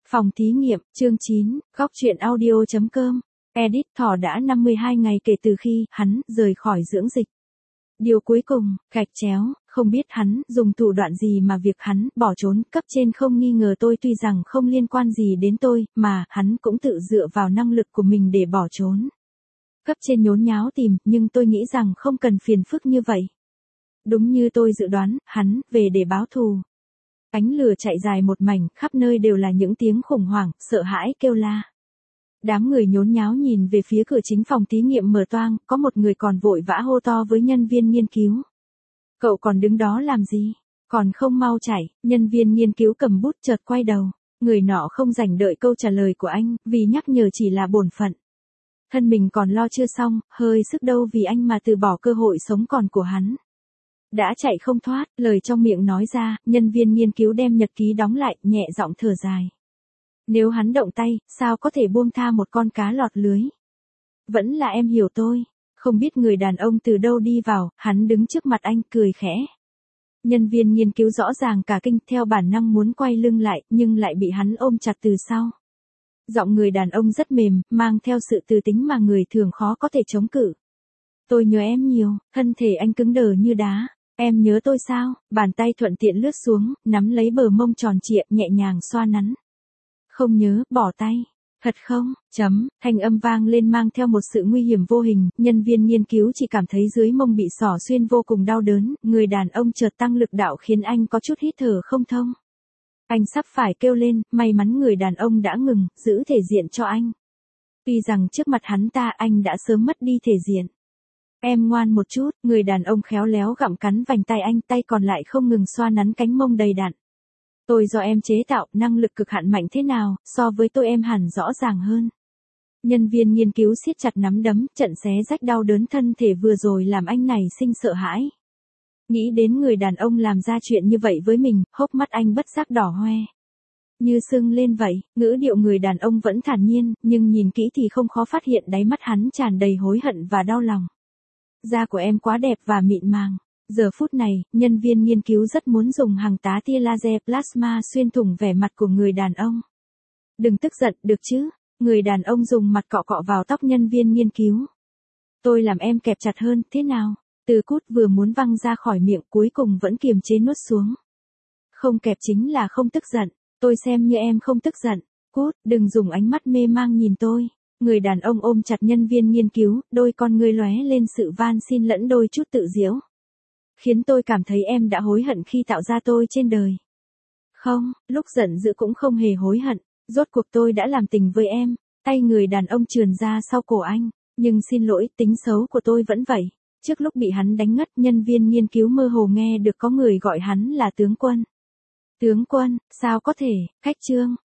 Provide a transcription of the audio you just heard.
Phòng thí nghiệm, chương 9, góc truyện audio.com. Edit Thỏ đã 52 ngày kể từ khi hắn rời khỏi dưỡng dịch. Điều cuối cùng, gạch chéo, không biết hắn dùng thủ đoạn gì mà việc hắn bỏ trốn, cấp trên không nghi ngờ tôi tuy rằng không liên quan gì đến tôi, mà hắn cũng tự dựa vào năng lực của mình để bỏ trốn. Cấp trên nhốn nháo tìm, nhưng tôi nghĩ rằng không cần phiền phức như vậy. Đúng như tôi dự đoán, hắn về để báo thù. Ánh lửa chạy dài một mảnh, khắp nơi đều là những tiếng khủng hoảng, sợ hãi kêu la. Đám người nhốn nháo nhìn về phía cửa chính phòng thí nghiệm mở toang, có một người còn vội vã hô to với nhân viên nghiên cứu. Cậu còn đứng đó làm gì? Còn không mau chạy, nhân viên nghiên cứu cầm bút chợt quay đầu. Người nọ không rảnh đợi câu trả lời của anh, vì nhắc nhở chỉ là bổn phận. Thân mình còn lo chưa xong, hơi sức đâu vì anh mà từ bỏ cơ hội sống còn của hắn. Đã chạy không thoát, lời trong miệng nói ra, nhân viên nghiên cứu đem nhật ký đóng lại, nhẹ giọng thở dài. Nếu hắn động tay, sao có thể buông tha một con cá lọt lưới? Vẫn là em hiểu tôi. Không biết người đàn ông từ đâu đi vào, hắn đứng trước mặt anh, cười khẽ. Nhân viên nghiên cứu rõ ràng cả kinh, theo bản năng muốn quay lưng lại, nhưng lại bị hắn ôm chặt từ sau. Giọng người đàn ông rất mềm, mang theo sự từ tính mà người thường khó có thể chống cự. Tôi nhớ em nhiều, thân thể anh cứng đờ như đá. Em nhớ tôi sao? Bàn tay thuận tiện lướt xuống, nắm lấy bờ mông tròn trịa, nhẹ nhàng xoa nắn. Không nhớ, bỏ tay. Thật không? Thanh âm vang lên mang theo một sự nguy hiểm vô hình, nhân viên nghiên cứu chỉ cảm thấy dưới mông bị xỏ xuyên vô cùng đau đớn, người đàn ông chợt tăng lực đạo khiến anh có chút hít thở không thông. Anh sắp phải kêu lên, may mắn người đàn ông đã ngừng, giữ thể diện cho anh. Tuy rằng trước mặt hắn ta anh đã sớm mất đi thể diện. Em ngoan một chút, người đàn ông khéo léo gặm cắn vành tay anh, tay còn lại không ngừng xoa nắn cánh mông đầy đặn. Tôi do em chế tạo, năng lực cực hạn mạnh thế nào, so với tôi em hẳn rõ ràng hơn. Nhân viên nghiên cứu siết chặt nắm đấm, trận xé rách đau đớn thân thể vừa rồi làm anh này sinh sợ hãi. Nghĩ đến người đàn ông làm ra chuyện như vậy với mình, hốc mắt anh bất giác đỏ hoe. Như sưng lên vậy, ngữ điệu người đàn ông vẫn thản nhiên, nhưng nhìn kỹ thì không khó phát hiện đáy mắt hắn tràn đầy hối hận và đau lòng. Da của em quá đẹp và mịn màng. Giờ phút này, nhân viên nghiên cứu rất muốn dùng hàng tá tia laser plasma xuyên thủng vẻ mặt của người đàn ông. Đừng tức giận, được chứ? Người đàn ông dùng mặt cọ cọ vào tóc nhân viên nghiên cứu. Tôi làm em kẹp chặt hơn, thế nào? Từ cút vừa muốn văng ra khỏi miệng cuối cùng vẫn kiềm chế nuốt xuống. Không kẹp chính là không tức giận, tôi xem như em không tức giận. Cút, đừng dùng ánh mắt mê mang nhìn tôi. Người đàn ông ôm chặt nhân viên nghiên cứu, đôi con ngươi lóe lên sự van xin lẫn đôi chút tự giễu. Khiến tôi cảm thấy em đã hối hận khi tạo ra tôi trên đời. Không, lúc giận dữ cũng không hề hối hận, rốt cuộc tôi đã làm tình với em. Tay người đàn ông trườn ra sau cổ anh, nhưng xin lỗi, tính xấu của tôi vẫn vậy. Trước lúc bị hắn đánh ngất, nhân viên nghiên cứu mơ hồ nghe được có người gọi hắn là tướng quân. Tướng quân, sao có thể, khách trương,